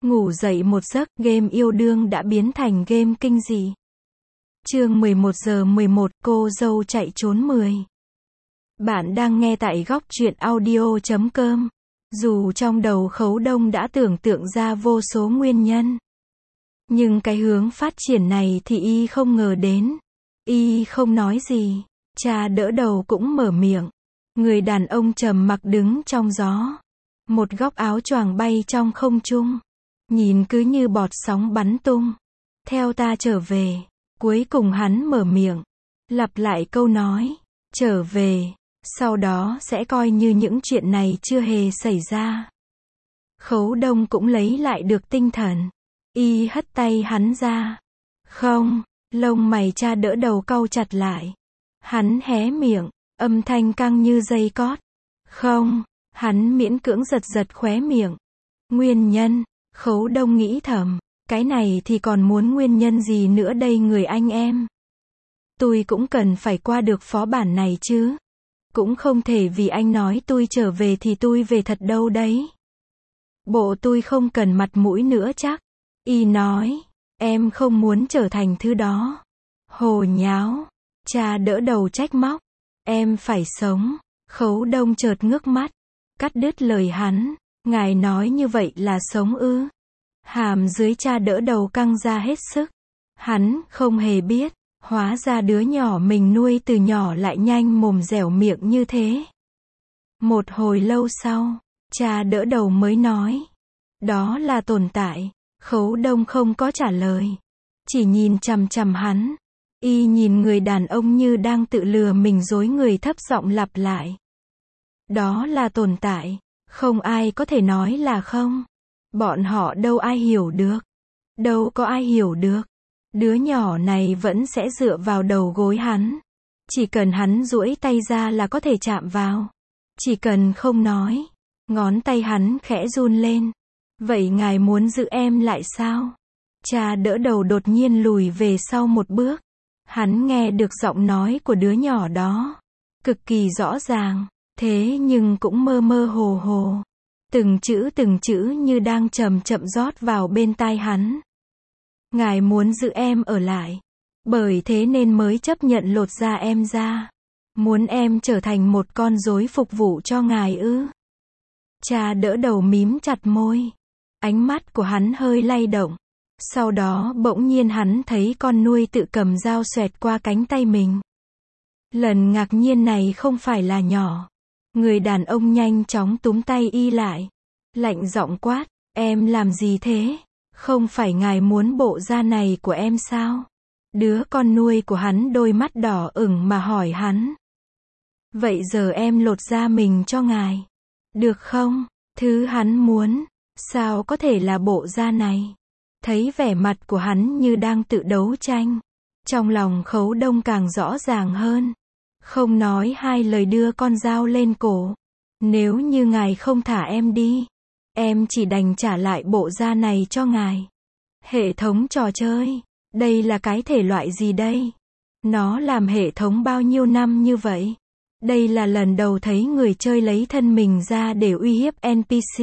Ngủ dậy một giấc, game yêu đương đã biến thành game kinh dị. Chương 11:11, cô dâu chạy trốn 10. Bạn đang nghe tại góc truyện audio.com. Dù trong đầu Khấu Đông đã tưởng tượng ra vô số nguyên nhân, nhưng cái hướng phát triển này thì y không ngờ đến. Y không nói gì, cha đỡ đầu cũng mở miệng. Người đàn ông trầm mặc đứng trong gió. Một góc áo choàng bay trong không trung. Nhìn cứ như bọt sóng bắn tung. Theo ta trở về. Cuối cùng hắn mở miệng. Lặp lại câu nói. Trở về. Sau đó sẽ coi như những chuyện này chưa hề xảy ra. Khấu Đông cũng lấy lại được tinh thần. Y hất tay hắn ra. Không. Lông mày cha đỡ đầu cau chặt lại. Hắn hé miệng. Âm thanh căng như dây cót. Không. Hắn miễn cưỡng giật giật khóe miệng. Nguyên nhân. Khấu Đông nghĩ thầm. Cái này thì còn muốn nguyên nhân gì nữa đây người anh em. Tôi cũng cần phải qua được phó bản này chứ. Cũng không thể vì anh nói tôi trở về thì tôi về thật đâu đấy. Bộ tôi không cần mặt mũi nữa chắc. Y nói. Em không muốn trở thành thứ đó. Hồ nháo. Cha đỡ đầu trách móc. Em phải sống. Khấu Đông chợt ngước mắt. Cắt đứt lời hắn. Ngài nói như vậy là sống ư? Hàm dưới cha đỡ đầu căng ra hết sức. Hắn không hề biết. Hóa ra đứa nhỏ mình nuôi từ nhỏ lại nhanh mồm dẻo miệng như thế. Một hồi lâu sau, cha đỡ đầu mới nói. Đó là tồn tại. Khấu Đông không có trả lời. Chỉ nhìn chằm chằm hắn. Y nhìn người đàn ông như đang tự lừa mình dối người, thấp giọng lặp lại. Đó là tồn tại. Không ai có thể nói là không. Bọn họ đâu ai hiểu được. Đâu có ai hiểu được. Đứa nhỏ này vẫn sẽ dựa vào đầu gối hắn. Chỉ cần hắn duỗi tay ra là có thể chạm vào. Chỉ cần không nói. Ngón tay hắn khẽ run lên. Vậy ngài muốn giữ em lại sao? Cha đỡ đầu đột nhiên lùi về sau một bước. Hắn nghe được giọng nói của đứa nhỏ đó. Cực kỳ rõ ràng. Thế nhưng cũng mơ mơ hồ hồ. Từng chữ như đang chậm chậm rót vào bên tai hắn. Ngài muốn giữ em ở lại. Bởi thế nên mới chấp nhận lột da em ra. Muốn em trở thành một con rối phục vụ cho ngài ư? Cha đỡ đầu mím chặt môi. Ánh mắt của hắn hơi lay động. Sau đó bỗng nhiên hắn thấy con nuôi tự cầm dao xoẹt qua cánh tay mình. Lần ngạc nhiên này không phải là nhỏ. Người đàn ông nhanh chóng túm tay y lại. Lạnh giọng quát. Em làm gì thế? Không phải ngài muốn bộ da này của em sao? Đứa con nuôi của hắn đôi mắt đỏ ửng mà hỏi hắn. Vậy giờ em lột da mình cho ngài. Được không? Thứ hắn muốn. Sao có thể là bộ da này? Thấy vẻ mặt của hắn như đang tự đấu tranh. Trong lòng Khấu Đông càng rõ ràng hơn. Không nói hai lời đưa con dao lên cổ. Nếu như ngài không thả em đi, em chỉ đành trả lại bộ da này cho ngài. Hệ thống trò chơi. Đây là cái thể loại gì đây? Nó làm hệ thống bao nhiêu năm như vậy? Đây là lần đầu thấy người chơi lấy thân mình ra để uy hiếp NPC.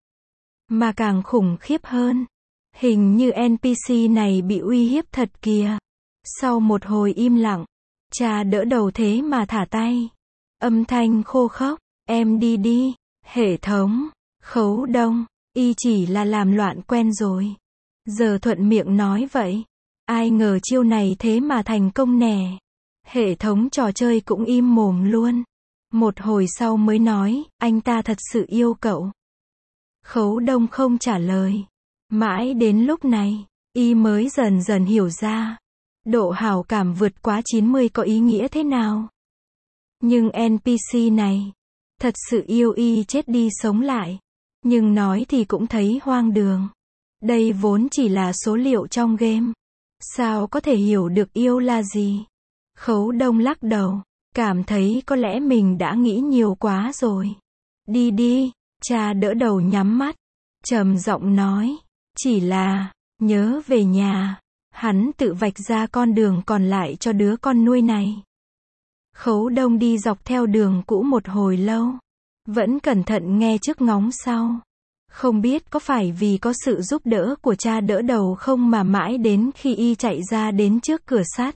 Mà càng khủng khiếp hơn. Hình như NPC này bị uy hiếp thật kìa. Sau một hồi im lặng, cha đỡ đầu thế mà thả tay. Âm thanh khô khốc. Em đi đi. Hệ thống. Khấu Đông. Y chỉ là làm loạn quen rồi. Giờ thuận miệng nói vậy. Ai ngờ chiêu này thế mà thành công nè. Hệ thống trò chơi cũng im mồm luôn. Một hồi sau mới nói, anh ta thật sự yêu cậu. Khấu Đông không trả lời. Mãi đến lúc này, y mới dần dần hiểu ra. Độ hảo cảm vượt quá 90 có ý nghĩa thế nào. Nhưng NPC này, thật sự yêu y chết đi sống lại. Nhưng nói thì cũng thấy hoang đường. Đây vốn chỉ là số liệu trong game. Sao có thể hiểu được yêu là gì? Khấu Đông lắc đầu. Cảm thấy có lẽ mình đã nghĩ nhiều quá rồi. Đi đi. Cha đỡ đầu nhắm mắt. Trầm giọng nói. Chỉ là, nhớ về nhà. Hắn tự vạch ra con đường còn lại cho đứa con nuôi này. Khấu Đông đi dọc theo đường cũ một hồi lâu. Vẫn cẩn thận nghe trước ngóng sau. Không biết có phải vì có sự giúp đỡ của cha đỡ đầu không mà mãi đến khi y chạy ra đến trước cửa sắt,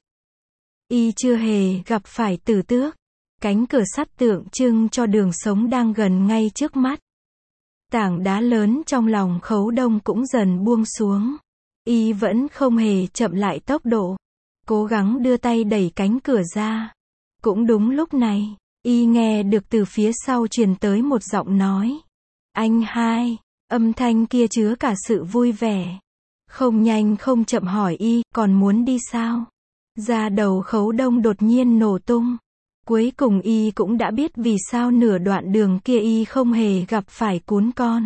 y chưa hề gặp phải Tử Tước. Cánh cửa sắt tượng trưng cho đường sống đang gần ngay trước mắt. Tảng đá lớn trong lòng Khấu Đông cũng dần buông xuống. Y vẫn không hề chậm lại tốc độ, cố gắng đưa tay đẩy cánh cửa ra. Cũng đúng lúc này, y nghe được từ phía sau truyền tới một giọng nói. Anh hai, âm thanh kia chứa cả sự vui vẻ. Không nhanh không chậm hỏi y, còn muốn đi sao? Da đầu Khấu Đông đột nhiên nổ tung. Cuối cùng y cũng đã biết vì sao nửa đoạn đường kia y không hề gặp phải cún con.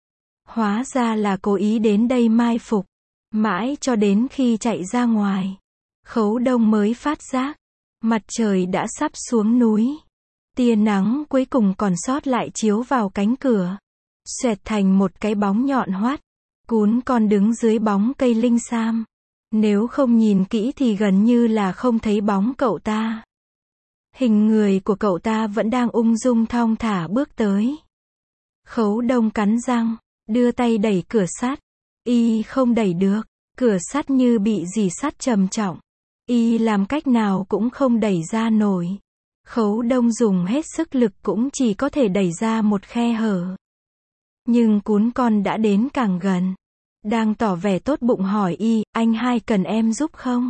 Hóa ra là cố ý đến đây mai phục. Mãi cho đến khi chạy ra ngoài, Khấu Đông mới phát giác, mặt trời đã sắp xuống núi. Tia nắng cuối cùng còn sót lại chiếu vào cánh cửa, xoẹt thành một cái bóng nhọn hoắt. Cún con đứng dưới bóng cây linh sam. Nếu không nhìn kỹ thì gần như là không thấy bóng cậu ta. Hình người của cậu ta vẫn đang ung dung thong thả bước tới. Khấu Đông cắn răng, đưa tay đẩy cửa sắt. Y không đẩy được, cửa sắt như bị dì sắt trầm trọng. Y làm cách nào cũng không đẩy ra nổi. Khấu Đông dùng hết sức lực cũng chỉ có thể đẩy ra một khe hở. Nhưng cún con đã đến càng gần. Đang tỏ vẻ tốt bụng hỏi y, anh hai cần em giúp không?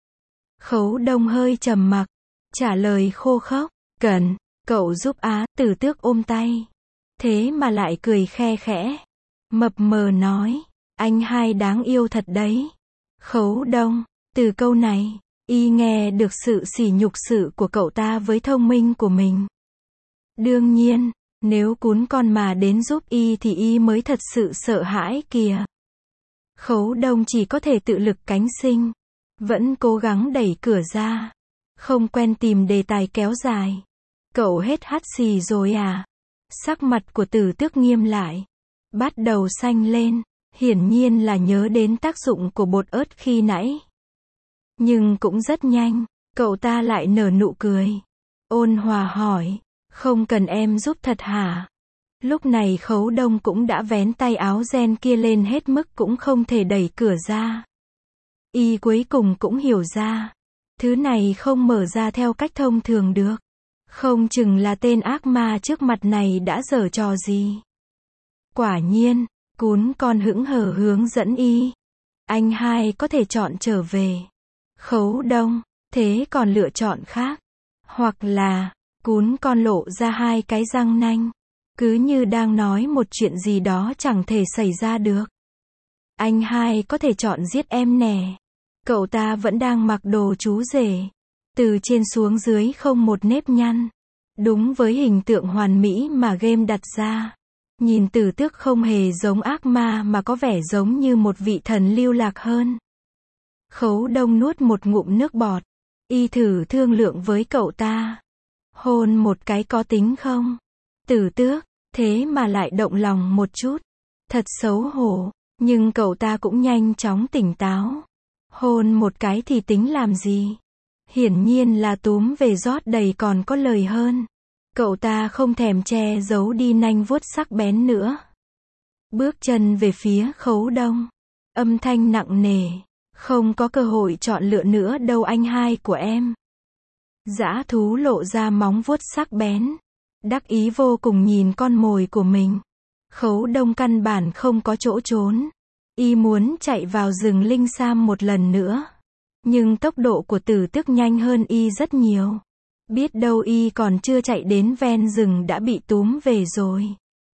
Khấu Đông hơi trầm mặc, trả lời khô khốc, cần, cậu giúp á. Tử Tước ôm tay. Thế mà lại cười khe khẽ. Mập mờ nói, anh hai đáng yêu thật đấy. Khấu Đông, từ câu này, y nghe được sự sỉ nhục sự của cậu ta với thông minh của mình. Đương nhiên, nếu cún con mà đến giúp y thì y mới thật sự sợ hãi kìa. Khấu Đông chỉ có thể tự lực cánh sinh. Vẫn cố gắng đẩy cửa ra. Không quen tìm đề tài kéo dài. Cậu hết hắt xì rồi à? Sắc mặt của Tử Tước nghiêm lại. Bắt đầu xanh lên. Hiển nhiên là nhớ đến tác dụng của bột ớt khi nãy. Nhưng cũng rất nhanh, cậu ta lại nở nụ cười. Ôn hòa hỏi, không cần em giúp thật hả? Lúc này Khấu Đông cũng đã vén tay áo ren kia lên hết mức cũng không thể đẩy cửa ra. Y cuối cùng cũng hiểu ra. Thứ này không mở ra theo cách thông thường được. Không chừng là tên ác ma trước mặt này đã giở trò gì. Quả nhiên, cún con hững hờ hướng dẫn y. Anh hai có thể chọn trở về. Khấu Đông, thế còn lựa chọn khác. Hoặc là, cún con lộ ra hai cái răng nanh. Cứ như đang nói một chuyện gì đó chẳng thể xảy ra được. Anh hai có thể chọn giết em nè. Cậu ta vẫn đang mặc đồ chú rể. Từ trên xuống dưới không một nếp nhăn. Đúng với hình tượng hoàn mỹ mà game đặt ra. Nhìn Tử Tước không hề giống ác ma mà có vẻ giống như một vị thần lưu lạc hơn. Khấu Đông nuốt một ngụm nước bọt. Y thử thương lượng với cậu ta. Hôn một cái có tính không? Tử Tước, thế mà lại động lòng một chút. Thật xấu hổ, nhưng cậu ta cũng nhanh chóng tỉnh táo. Hôn một cái thì tính làm gì? Hiển nhiên là túm về rót đầy còn có lời hơn. Cậu ta không thèm che giấu đi nanh vuốt sắc bén nữa. Bước chân về phía Khấu Đông. Âm thanh nặng nề. Không có cơ hội chọn lựa nữa đâu anh hai của em. Dã thú lộ ra móng vuốt sắc bén. Đắc ý vô cùng nhìn con mồi của mình. Khấu Đông căn bản không có chỗ trốn. Y muốn chạy vào rừng linh sam một lần nữa. Nhưng tốc độ của Tử Tước nhanh hơn y rất nhiều. Biết đâu y còn chưa chạy đến ven rừng đã bị túm về rồi.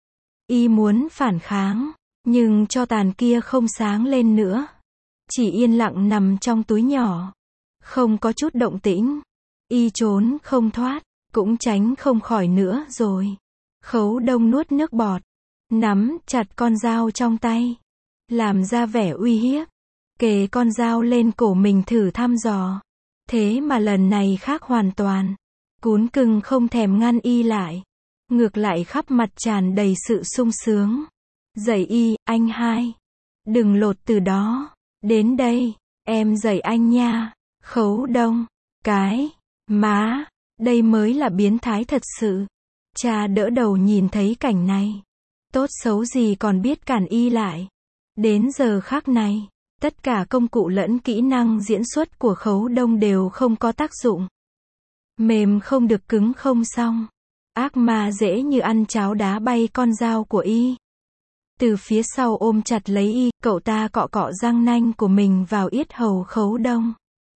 Y muốn phản kháng, nhưng tro tàn kia không sáng lên nữa. Chỉ yên lặng nằm trong túi nhỏ. Không có chút động tĩnh. Y trốn không thoát, cũng tránh không khỏi nữa rồi. Khấu Đông nuốt nước bọt. Nắm chặt con dao trong tay. Làm ra vẻ uy hiếp. Kề con dao lên cổ mình thử thăm dò. Thế mà lần này khác hoàn toàn. Cún cưng không thèm ngăn y lại. Ngược lại khắp mặt tràn đầy sự sung sướng. Dạy y, anh hai. Đừng lột từ đó. Đến đây, em dạy anh nha. Khấu Đông. Cái. Má. Đây mới là biến thái thật sự. Cha đỡ đầu nhìn thấy cảnh này. tốt xấu gì còn biết cản y lại. Đến giờ khắc này, tất cả công cụ lẫn kỹ năng diễn xuất của Khấu Đông đều không có tác dụng. Mềm không được cứng không xong. Ác ma dễ như ăn cháo đá bay con dao của y. Từ phía sau ôm chặt lấy y, cậu ta cọ cọ răng nanh của mình vào yết hầu Khấu Đông.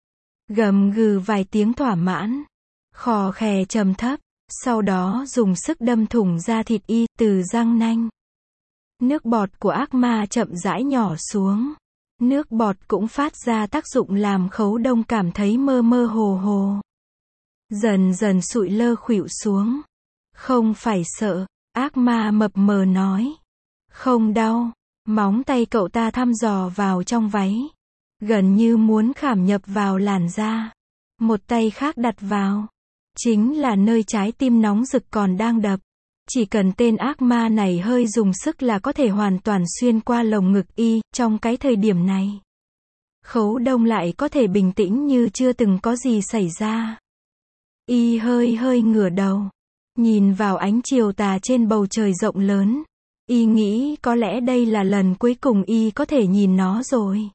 Gầm gừ vài tiếng thỏa mãn. Khò khè trầm thấp. Sau đó dùng sức đâm thủng da thịt y, từ răng nanh. Nước bọt của ác ma chậm rãi nhỏ xuống. Nước bọt cũng phát ra tác dụng làm Khấu Đông cảm thấy mơ mơ hồ hồ. Dần dần sụi lơ khuỵu xuống. Không phải sợ, ác ma mập mờ nói. Không đau. Móng tay cậu ta thăm dò vào trong váy. Gần như muốn khảm nhập vào làn da. Một tay khác đặt vào. Chính là nơi trái tim nóng rực còn đang đập. Chỉ cần tên ác ma này hơi dùng sức là có thể hoàn toàn xuyên qua lồng ngực y, trong cái thời điểm này. Khấu Đông lại có thể bình tĩnh như chưa từng có gì xảy ra. Y hơi ngửa đầu. Nhìn vào ánh chiều tà trên bầu trời rộng lớn. Y nghĩ có lẽ đây là lần cuối cùng y có thể nhìn nó rồi.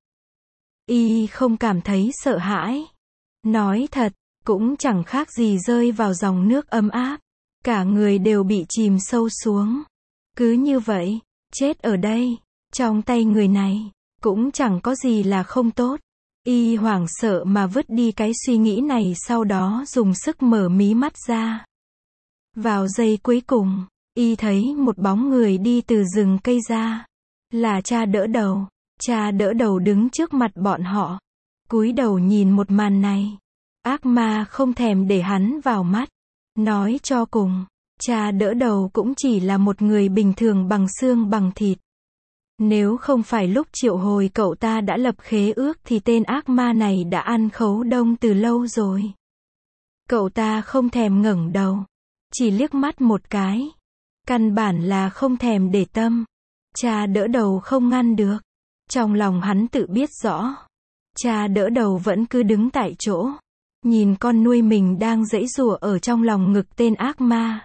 Y không cảm thấy sợ hãi. Nói thật, cũng chẳng khác gì rơi vào dòng nước ấm áp. Cả người đều bị chìm sâu xuống. Cứ như vậy, chết ở đây, trong tay người này, cũng chẳng có gì là không tốt. Y hoảng sợ mà vứt đi cái suy nghĩ này, sau đó dùng sức mở mí mắt ra. Vào giây cuối cùng, y thấy một bóng người đi từ rừng cây ra. Là cha đỡ đầu. Cha đỡ đầu đứng trước mặt bọn họ. Cúi đầu nhìn một màn này. Ác ma không thèm để hắn vào mắt. Nói cho cùng, cha đỡ đầu cũng chỉ là một người bình thường bằng xương bằng thịt. Nếu không phải lúc triệu hồi cậu ta đã lập khế ước thì tên ác ma này đã ăn Khấu Đông từ lâu rồi. Cậu ta không thèm ngẩng đầu. Chỉ liếc mắt một cái. Căn bản là không thèm để tâm. Cha đỡ đầu không ngăn được. Trong lòng hắn tự biết rõ. Cha đỡ đầu vẫn cứ đứng tại chỗ. Nhìn con nuôi mình đang giãy giụa ở trong lòng ngực tên ác ma.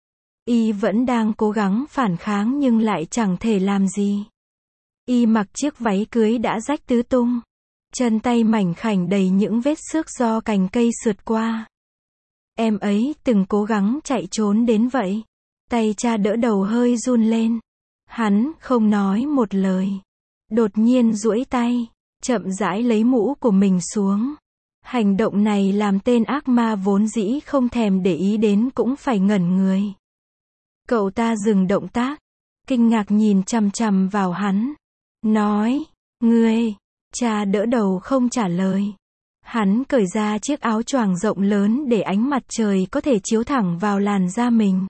Y vẫn đang cố gắng phản kháng nhưng lại chẳng thể làm gì. Y mặc chiếc váy cưới đã rách tứ tung. Chân tay mảnh khảnh đầy những vết xước do cành cây sượt qua. Em ấy từng cố gắng chạy trốn đến vậy. Tay cha đỡ đầu hơi run lên. Hắn không nói một lời. Đột nhiên duỗi tay, chậm rãi lấy mũ của mình xuống. Hành động này làm tên ác ma vốn dĩ không thèm để ý đến cũng phải ngẩn người. Cậu ta dừng động tác, kinh ngạc nhìn chằm chằm vào hắn. Nói, ngươi, cha đỡ đầu không trả lời. Hắn cởi ra chiếc áo choàng rộng lớn để ánh mặt trời có thể chiếu thẳng vào làn da mình.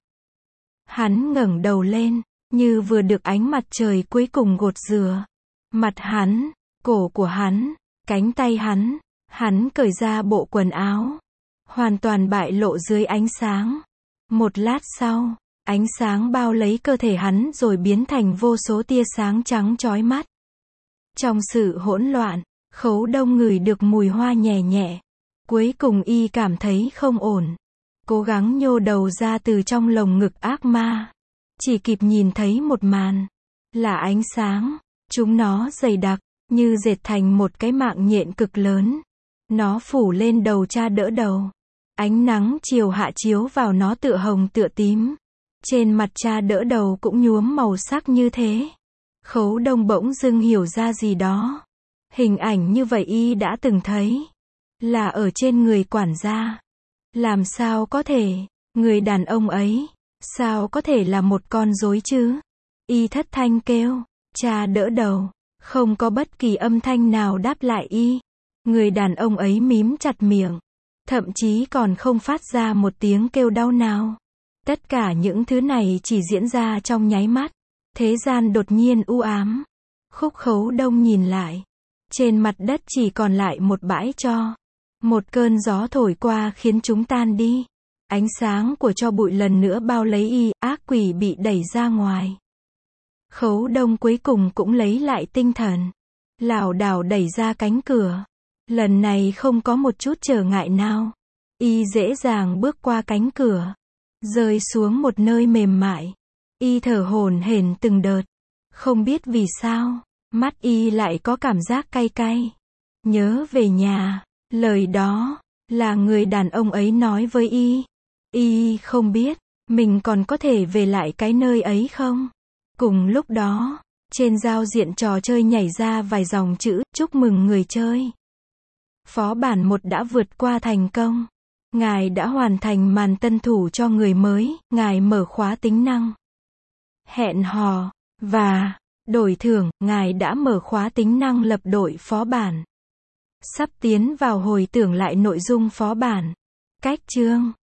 Hắn ngẩng đầu lên, như vừa được ánh mặt trời cuối cùng gột rửa. Mặt hắn, cổ của hắn, cánh tay hắn. Hắn cởi ra bộ quần áo. Hoàn toàn bại lộ dưới ánh sáng. Một lát sau, ánh sáng bao lấy cơ thể hắn rồi biến thành vô số tia sáng trắng chói mắt. Trong sự hỗn loạn, Khấu Đông ngửi được mùi hoa nhẹ nhẹ. Cuối cùng y cảm thấy không ổn. Cố gắng nhô đầu ra từ trong lồng ngực ác ma. Chỉ kịp nhìn thấy một màn. Là ánh sáng. Chúng nó dày đặc, như dệt thành một cái mạng nhện cực lớn. Nó phủ lên đầu cha đỡ đầu. Ánh nắng chiều hạ chiếu vào nó tựa hồng tựa tím. Trên mặt cha đỡ đầu cũng nhuốm màu sắc như thế. Khấu Đông bỗng dưng hiểu ra gì đó. Hình ảnh như vậy y đã từng thấy. Là ở trên người quản gia. Làm sao có thể, người đàn ông ấy, sao có thể là một con rối chứ? Y thất thanh kêu, cha đỡ đầu. Không có bất kỳ âm thanh nào đáp lại y. Người đàn ông ấy mím chặt miệng. Thậm chí còn không phát ra một tiếng kêu đau nào. Tất cả những thứ này chỉ diễn ra trong nháy mắt. Thế gian đột nhiên u ám. Khúc Khấu Đông nhìn lại. Trên mặt đất chỉ còn lại một bãi tro. Một cơn gió thổi qua khiến chúng tan đi. Ánh sáng của tro bụi lần nữa bao lấy y, ác quỷ bị đẩy ra ngoài. Khấu Đông cuối cùng cũng lấy lại tinh thần. Lảo đảo đẩy ra cánh cửa. Lần này không có một chút trở ngại nào. Y dễ dàng bước qua cánh cửa. Rơi xuống một nơi mềm mại. Y thở hổn hển từng đợt. Không biết vì sao, mắt Y lại có cảm giác cay cay. Nhớ về nhà. Lời đó, là người đàn ông ấy nói với Y. Y không biết, mình còn có thể về lại cái nơi ấy không? Cùng lúc đó, trên giao diện trò chơi nhảy ra vài dòng chữ, chúc mừng người chơi. Phó bản 1 đã vượt qua thành công. Ngài đã hoàn thành màn tân thủ cho người mới, ngài mở khóa tính năng hẹn hò, và đổi thưởng, ngài đã mở khóa tính năng lập đội phó bản. Sắp tiến vào hồi tưởng lại nội dung phó bản. Cách chương